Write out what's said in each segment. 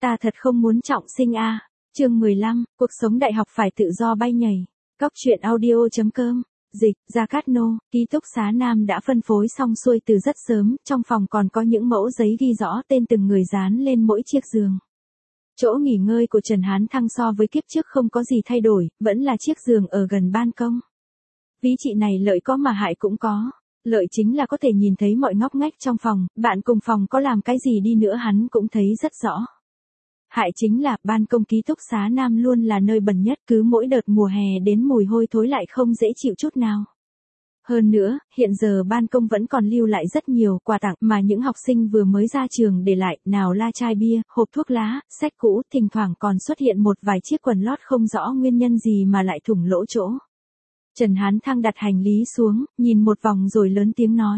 Ta thật không muốn trọng sinh a. Chương 15, cuộc sống đại học phải tự do bay nhảy. Cóc truyện audio.com. Dịch, Gia Cát Nô, ký túc xá Nam đã phân phối xong xuôi từ rất sớm, trong phòng còn có những mẫu giấy ghi rõ tên từng người dán lên mỗi chiếc giường. Chỗ nghỉ ngơi của Trần Hán Thăng so với kiếp trước không có gì thay đổi, vẫn là chiếc giường ở gần ban công. Ví chị này lợi có mà hại cũng có. Lợi chính là có thể nhìn thấy mọi ngóc ngách trong phòng, bạn cùng phòng có làm cái gì đi nữa hắn cũng thấy rất rõ. Hại chính là, ban công ký túc xá Nam luôn là nơi bẩn nhất, cứ mỗi đợt mùa hè đến mùi hôi thối lại không dễ chịu chút nào. Hơn nữa, hiện giờ ban công vẫn còn lưu lại rất nhiều quà tặng mà những học sinh vừa mới ra trường để lại, nào là chai bia, hộp thuốc lá, sách cũ, thỉnh thoảng còn xuất hiện một vài chiếc quần lót không rõ nguyên nhân gì mà lại thủng lỗ chỗ. Trần Hán Thăng đặt hành lý xuống, nhìn một vòng rồi lớn tiếng nói.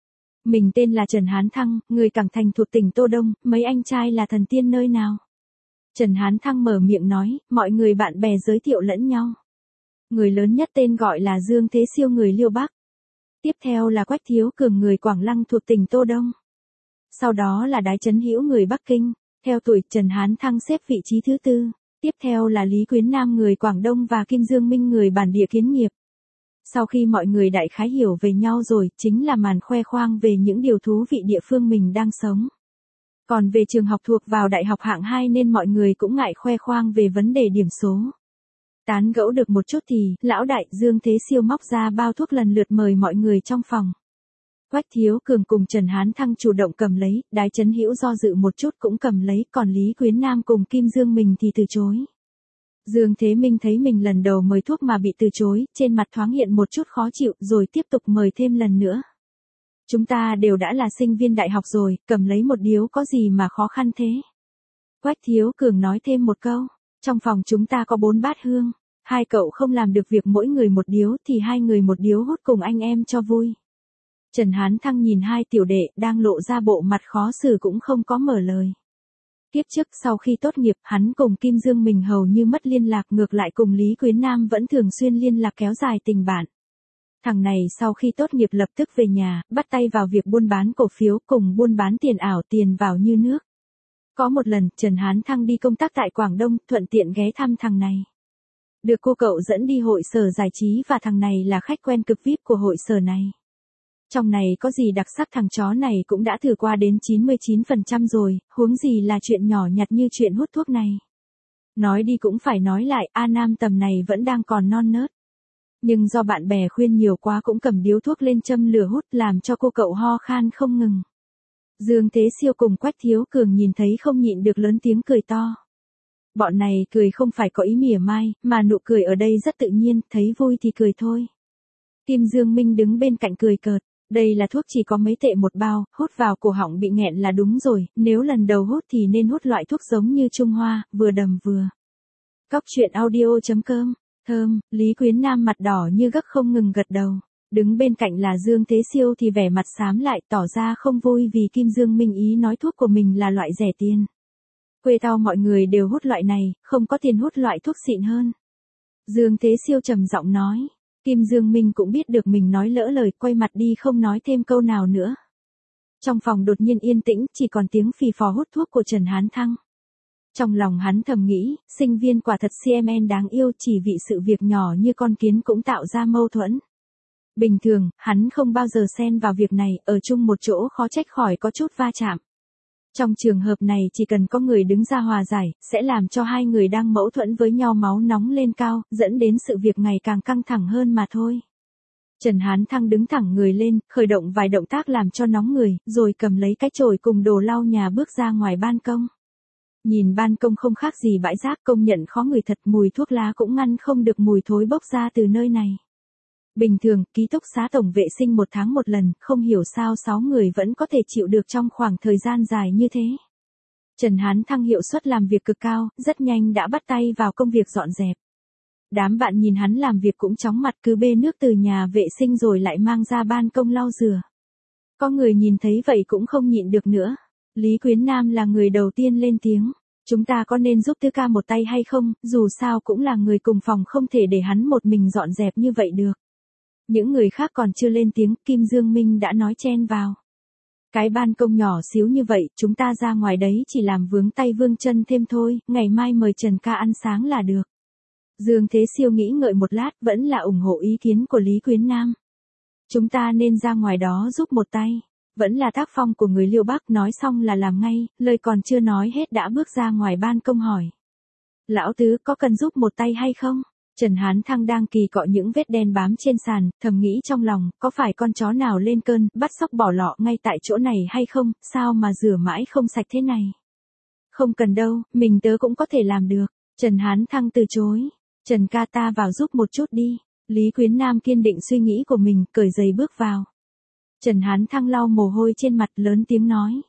Mình tên là Trần Hán Thăng, người Cảng Thành thuộc tỉnh Tô Đông, mấy anh trai là thần tiên nơi nào? Trần Hán Thăng mở miệng nói, mọi người bạn bè giới thiệu lẫn nhau. Người lớn nhất tên gọi là Dương Thế Siêu người Liêu Bắc. Tiếp theo là Quách Thiếu Cường người Quảng Lăng thuộc tỉnh Tô Đông. Sau đó là Đái Trấn Hữu người Bắc Kinh, theo tuổi Trần Hán Thăng xếp vị trí thứ 4. Tiếp theo là Lý Quyến Nam người Quảng Đông và Kim Dương Minh người bản địa Kiến Nghiệp. Sau khi mọi người đại khái hiểu về nhau rồi, chính là màn khoe khoang về những điều thú vị địa phương mình đang sống. Còn về trường học thuộc vào đại học hạng 2 nên mọi người cũng ngại khoe khoang về vấn đề điểm số. Tán gẫu được một chút thì, lão đại Dương Thế Siêu móc ra bao thuốc lần lượt mời mọi người trong phòng. Quách Thiếu Cường cùng Trần Hán Thăng chủ động cầm lấy, Đái Trấn Hữu do dự một chút cũng cầm lấy, còn Lý Quyến Nam cùng Kim Dương Minh thì từ chối. Dương Thế Minh thấy mình lần đầu mời thuốc mà bị từ chối, trên mặt thoáng hiện một chút khó chịu rồi tiếp tục mời thêm lần nữa. Chúng ta đều đã là sinh viên đại học rồi, cầm lấy một điếu có gì mà khó khăn thế. Quách Thiếu Cường nói thêm một câu, trong phòng chúng ta có 4 bát hương, 2 cậu không làm được việc mỗi người một điếu thì 2 người một điếu hút cùng anh em cho vui. Trần Hán Thăng nhìn 2 tiểu đệ đang lộ ra bộ mặt khó xử cũng không có mở lời. Kiếp trước sau khi tốt nghiệp, hắn cùng Kim Dương mình hầu như mất liên lạc, ngược lại cùng Lý Quyến Nam vẫn thường xuyên liên lạc kéo dài tình bạn. Thằng này sau khi tốt nghiệp lập tức về nhà, bắt tay vào việc buôn bán cổ phiếu cùng buôn bán tiền ảo, tiền vào như nước. Có một lần, Trần Hán Thăng đi công tác tại Quảng Đông, thuận tiện ghé thăm thằng này. Được cô cậu dẫn đi hội sở giải trí và thằng này là khách quen cực VIP của hội sở này. Trong này có gì đặc sắc thằng chó này cũng đã thử qua đến 99% rồi, huống gì là chuyện nhỏ nhặt như chuyện hút thuốc này. Nói đi cũng phải nói lại, A Nam tầm này vẫn đang còn non nớt. Nhưng do bạn bè khuyên nhiều quá cũng cầm điếu thuốc lên châm lửa hút làm cho cô cậu ho khan không ngừng. Dương Thế Siêu cùng Quách Thiếu Cường nhìn thấy không nhịn được lớn tiếng cười to. Bọn này cười không phải có ý mỉa mai, mà nụ cười ở đây rất tự nhiên, thấy vui thì cười thôi. Kim Dương Minh đứng bên cạnh cười cợt. Đây là thuốc chỉ có mấy tệ một bao, hút vào cổ họng bị nghẹn là đúng rồi, nếu lần đầu hút thì nên hút loại thuốc giống như Trung Hoa, vừa đầm vừa. Cóc truyện audio.com, thơm, Lý Quyến Nam mặt đỏ như gấc không ngừng gật đầu. Đứng bên cạnh là Dương Thế Siêu thì vẻ mặt xám lại tỏ ra không vui vì Kim Dương Minh ý nói thuốc của mình là loại rẻ tiền. Quê tao mọi người đều hút loại này, không có tiền hút loại thuốc xịn hơn. Dương Thế Siêu trầm giọng nói. Kim Dương Minh cũng biết được mình nói lỡ lời, quay mặt đi không nói thêm câu nào nữa. Trong phòng đột nhiên yên tĩnh, chỉ còn tiếng phì phò hút thuốc của Trần Hán Thăng. Trong lòng hắn thầm nghĩ, sinh viên quả thật CMN đáng yêu, chỉ vì sự việc nhỏ như con kiến cũng tạo ra mâu thuẫn. Bình thường, hắn không bao giờ xen vào việc này, ở chung một chỗ khó trách khỏi có chút va chạm. Trong trường hợp này chỉ cần có người đứng ra hòa giải, sẽ làm cho hai người đang mâu thuẫn với nhau máu nóng lên cao, dẫn đến sự việc ngày càng căng thẳng hơn mà thôi. Trần Hán Thăng đứng thẳng người lên, khởi động vài động tác làm cho nóng người, rồi cầm lấy cái chổi cùng đồ lau nhà bước ra ngoài ban công. Nhìn ban công không khác gì bãi rác, công nhận khó ngửi thật, mùi thuốc lá cũng ngăn không được mùi thối bốc ra từ nơi này. Bình thường, ký túc xá tổng vệ sinh 1 tháng 1 lần, không hiểu sao 6 người vẫn có thể chịu được trong khoảng thời gian dài như thế. Trần Hán Thăng hiệu suất làm việc cực cao, rất nhanh đã bắt tay vào công việc dọn dẹp. Đám bạn nhìn hắn làm việc cũng chóng mặt, cứ bê nước từ nhà vệ sinh rồi lại mang ra ban công lau rửa. Có người nhìn thấy vậy cũng không nhịn được nữa. Lý Quyến Nam là người đầu tiên lên tiếng. Chúng ta có nên giúp Tư Ca một tay hay không, dù sao cũng là người cùng phòng, không thể để hắn một mình dọn dẹp như vậy được. Những người khác còn chưa lên tiếng, Kim Dương Minh đã nói chen vào. Cái ban công nhỏ xíu như vậy, chúng ta ra ngoài đấy chỉ làm vướng tay vương chân thêm thôi, ngày mai mời Trần ca ăn sáng là được. Dương Thế Siêu nghĩ ngợi một lát, vẫn là ủng hộ ý kiến của Lý Quyến Nam. Chúng ta nên ra ngoài đó giúp một tay. Vẫn là tác phong của người Liêu Bắc, nói xong là làm ngay, lời còn chưa nói hết đã bước ra ngoài ban công hỏi. Lão tứ có cần giúp một tay hay không? Trần Hán Thăng đang kỳ cọ những vết đen bám trên sàn, thầm nghĩ trong lòng, có phải con chó nào lên cơn, bắt sóc bỏ lọ ngay tại chỗ này hay không, sao mà rửa mãi không sạch thế này? Không cần đâu, mình tớ cũng có thể làm được. Trần Hán Thăng từ chối. Trần ca ta vào giúp một chút đi. Lý Quyến Nam kiên định suy nghĩ của mình, cởi giày bước vào. Trần Hán Thăng lau mồ hôi trên mặt, lớn tiếng nói.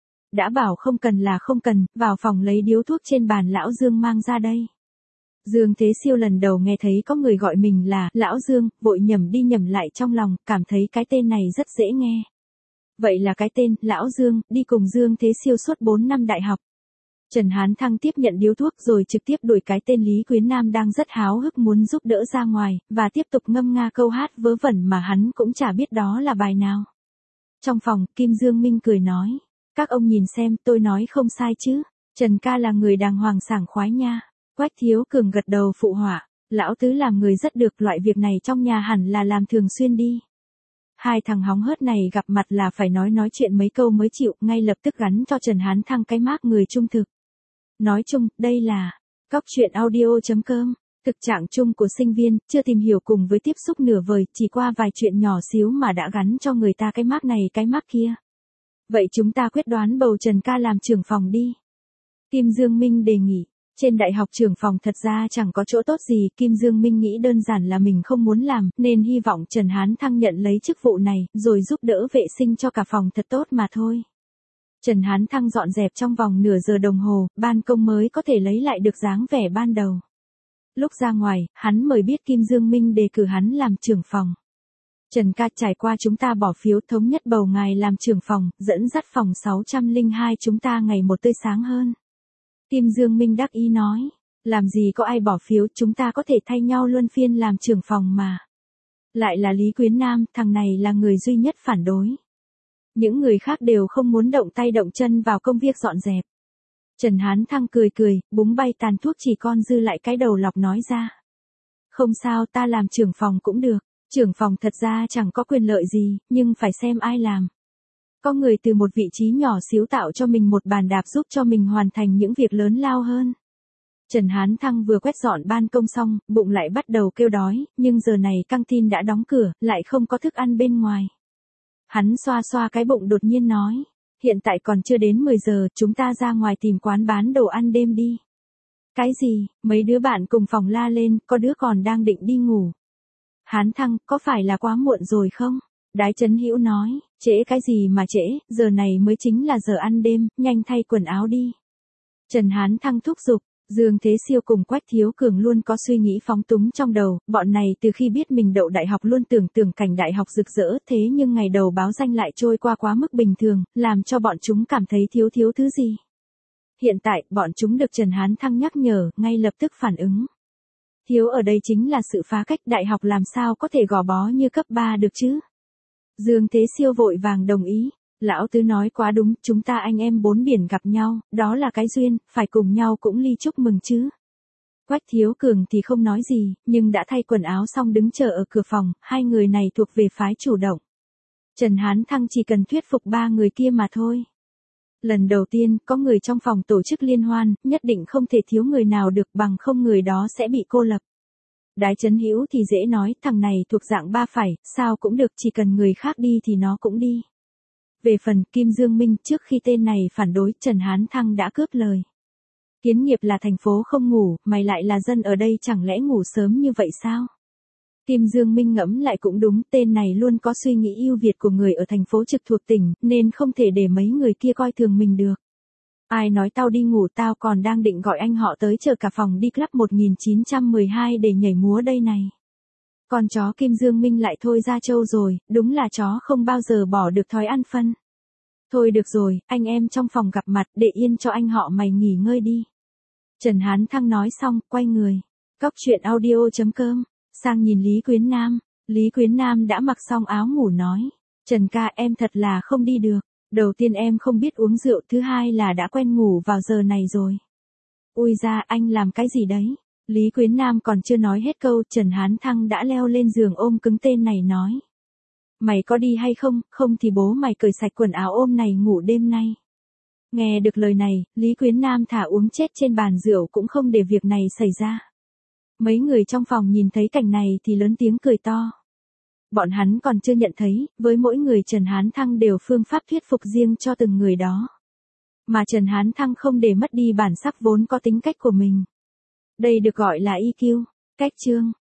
Đã bảo không cần là không cần, vào phòng lấy điếu thuốc trên bàn lão Dương mang ra đây. Dương Thế Siêu lần đầu nghe thấy có người gọi mình là Lão Dương, vội nhẩm đi nhẩm lại trong lòng, cảm thấy cái tên này rất dễ nghe. Vậy là cái tên Lão Dương, đi cùng Dương Thế Siêu suốt 4 năm đại học. Trần Hán Thăng tiếp nhận điếu thuốc rồi trực tiếp đuổi cái tên Lý Quyến Nam đang rất háo hức muốn giúp đỡ ra ngoài, và tiếp tục ngâm nga câu hát vớ vẩn mà hắn cũng chả biết đó là bài nào. Trong phòng, Kim Dương Minh cười nói. Các ông nhìn xem, tôi nói không sai chứ. Trần ca là người đàng hoàng sảng khoái nha. Quách Thiếu Cường gật đầu phụ họa. Lão tứ làm người rất được, loại việc này trong nhà hẳn là làm thường xuyên đi. Hai thằng hóng hớt này gặp mặt là phải nói chuyện mấy câu mới chịu, ngay lập tức gắn cho Trần Hán Thăng cái mác người trung thực. Nói chung, đây là Cóc Truyện Audio.com. Thực trạng chung của sinh viên, chưa tìm hiểu cùng với tiếp xúc nửa vời, chỉ qua vài chuyện nhỏ xíu mà đã gắn cho người ta cái mác này cái mác kia. Vậy chúng ta quyết đoán bầu Trần ca làm trưởng phòng đi. Kim Dương Minh đề nghị. Trên đại học trưởng phòng thật ra chẳng có chỗ tốt gì, Kim Dương Minh nghĩ đơn giản là mình không muốn làm, nên hy vọng Trần Hán Thăng nhận lấy chức vụ này, rồi giúp đỡ vệ sinh cho cả phòng thật tốt mà thôi. Trần Hán Thăng dọn dẹp trong vòng nửa giờ đồng hồ, ban công mới có thể lấy lại được dáng vẻ ban đầu. Lúc ra ngoài, hắn mới biết Kim Dương Minh đề cử hắn làm trưởng phòng. Trần ca, trải qua chúng ta bỏ phiếu thống nhất bầu ngài làm trưởng phòng, dẫn dắt phòng 602 chúng ta ngày một tươi sáng hơn. Kim Dương Minh đắc ý nói, làm gì có ai bỏ phiếu, chúng ta có thể thay nhau luân phiên làm trưởng phòng mà. Lại là Lý Quyến Nam, thằng này là người duy nhất phản đối. Những người khác đều không muốn động tay động chân vào công việc dọn dẹp. Trần Hán Thăng cười cười, búng bay tàn thuốc chỉ còn dư lại cái đầu lọc nói ra. Không sao, ta làm trưởng phòng cũng được. Trưởng phòng thật ra chẳng có quyền lợi gì, nhưng phải xem ai làm. Có người từ một vị trí nhỏ xíu tạo cho mình một bàn đạp giúp cho mình hoàn thành những việc lớn lao hơn. Trần Hán Thăng vừa quét dọn ban công xong, bụng lại bắt đầu kêu đói, nhưng giờ này căng tin đã đóng cửa, lại không có thức ăn bên ngoài. Hắn xoa xoa cái bụng đột nhiên nói, hiện tại còn chưa đến 10 giờ, chúng ta ra ngoài tìm quán bán đồ ăn đêm đi. Cái gì? Mấy đứa bạn cùng phòng la lên, có đứa còn đang định đi ngủ. Hán Thăng, có phải là quá muộn rồi không? Đái Chấn Hữu nói, trễ cái gì mà trễ, giờ này mới chính là giờ ăn đêm, nhanh thay quần áo đi. Trần Hán Thăng thúc giục. Dương Thế Siêu cùng Quách Thiếu Cường luôn có suy nghĩ phóng túng trong đầu, bọn này từ khi biết mình đậu đại học luôn tưởng cảnh đại học rực rỡ, thế nhưng ngày đầu báo danh lại trôi qua quá mức bình thường, làm cho bọn chúng cảm thấy thiếu thứ gì. Hiện tại, bọn chúng được Trần Hán Thăng nhắc nhở, ngay lập tức phản ứng. Thiếu ở đây chính là sự phá cách, đại học làm sao có thể gò bó như cấp 3 được chứ. Dương Thế Siêu vội vàng đồng ý. Lão tứ nói quá đúng, chúng ta anh em bốn biển gặp nhau, đó là cái duyên, phải cùng nhau cũng ly chúc mừng chứ. Quách Thiếu Cường thì không nói gì, nhưng đã thay quần áo xong đứng chờ ở cửa phòng, hai người này thuộc về phái chủ động. Trần Hán Thăng chỉ cần thuyết phục ba người kia mà thôi. Lần đầu tiên, có người trong phòng tổ chức liên hoan, nhất định không thể thiếu người nào được, bằng không người đó sẽ bị cô lập. Đái Chấn Hữu thì dễ nói, thằng này thuộc dạng ba phải, sao cũng được, chỉ cần người khác đi thì nó cũng đi. Về phần Kim Dương Minh, trước khi tên này phản đối, Trần Hán Thăng đã cướp lời. Kiến nghiệp là thành phố không ngủ, mày lại là dân ở đây chẳng lẽ ngủ sớm như vậy sao? Kim Dương Minh ngẫm lại cũng đúng, tên này luôn có suy nghĩ ưu việt của người ở thành phố trực thuộc tỉnh, nên không thể để mấy người kia coi thường mình được. Ai nói tao đi ngủ, tao còn đang định gọi anh họ tới chờ cả phòng đi club 1912 để nhảy múa đây này. Con chó Kim Dương Minh lại thôi ra trâu rồi, đúng là chó không bao giờ bỏ được thói ăn phân. Thôi được rồi, anh em trong phòng gặp mặt, để yên cho anh họ mày nghỉ ngơi đi. Trần Hán Thăng nói xong, quay người. Cóc Truyện Audio.com, sang nhìn Lý Quyến Nam. Lý Quyến Nam đã mặc xong áo ngủ nói, Trần ca em thật là không đi được. Đầu tiên em không biết uống rượu, thứ hai là đã quen ngủ vào giờ này rồi. Ui da, anh làm cái gì đấy? Lý Quyến Nam còn chưa nói hết câu, Trần Hán Thăng đã leo lên giường ôm cứng tên này nói. Mày có đi hay không, không thì bố mày cởi sạch quần áo ôm này ngủ đêm nay. Nghe được lời này, Lý Quyến Nam thả uống chết trên bàn rượu cũng không để việc này xảy ra. Mấy người trong phòng nhìn thấy cảnh này thì lớn tiếng cười to. Bọn hắn còn chưa nhận thấy, với mỗi người Trần Hán Thăng đều phương pháp thuyết phục riêng cho từng người đó. Mà Trần Hán Thăng không để mất đi bản sắc vốn có tính cách của mình. Đây được gọi là EQ. Cách chương.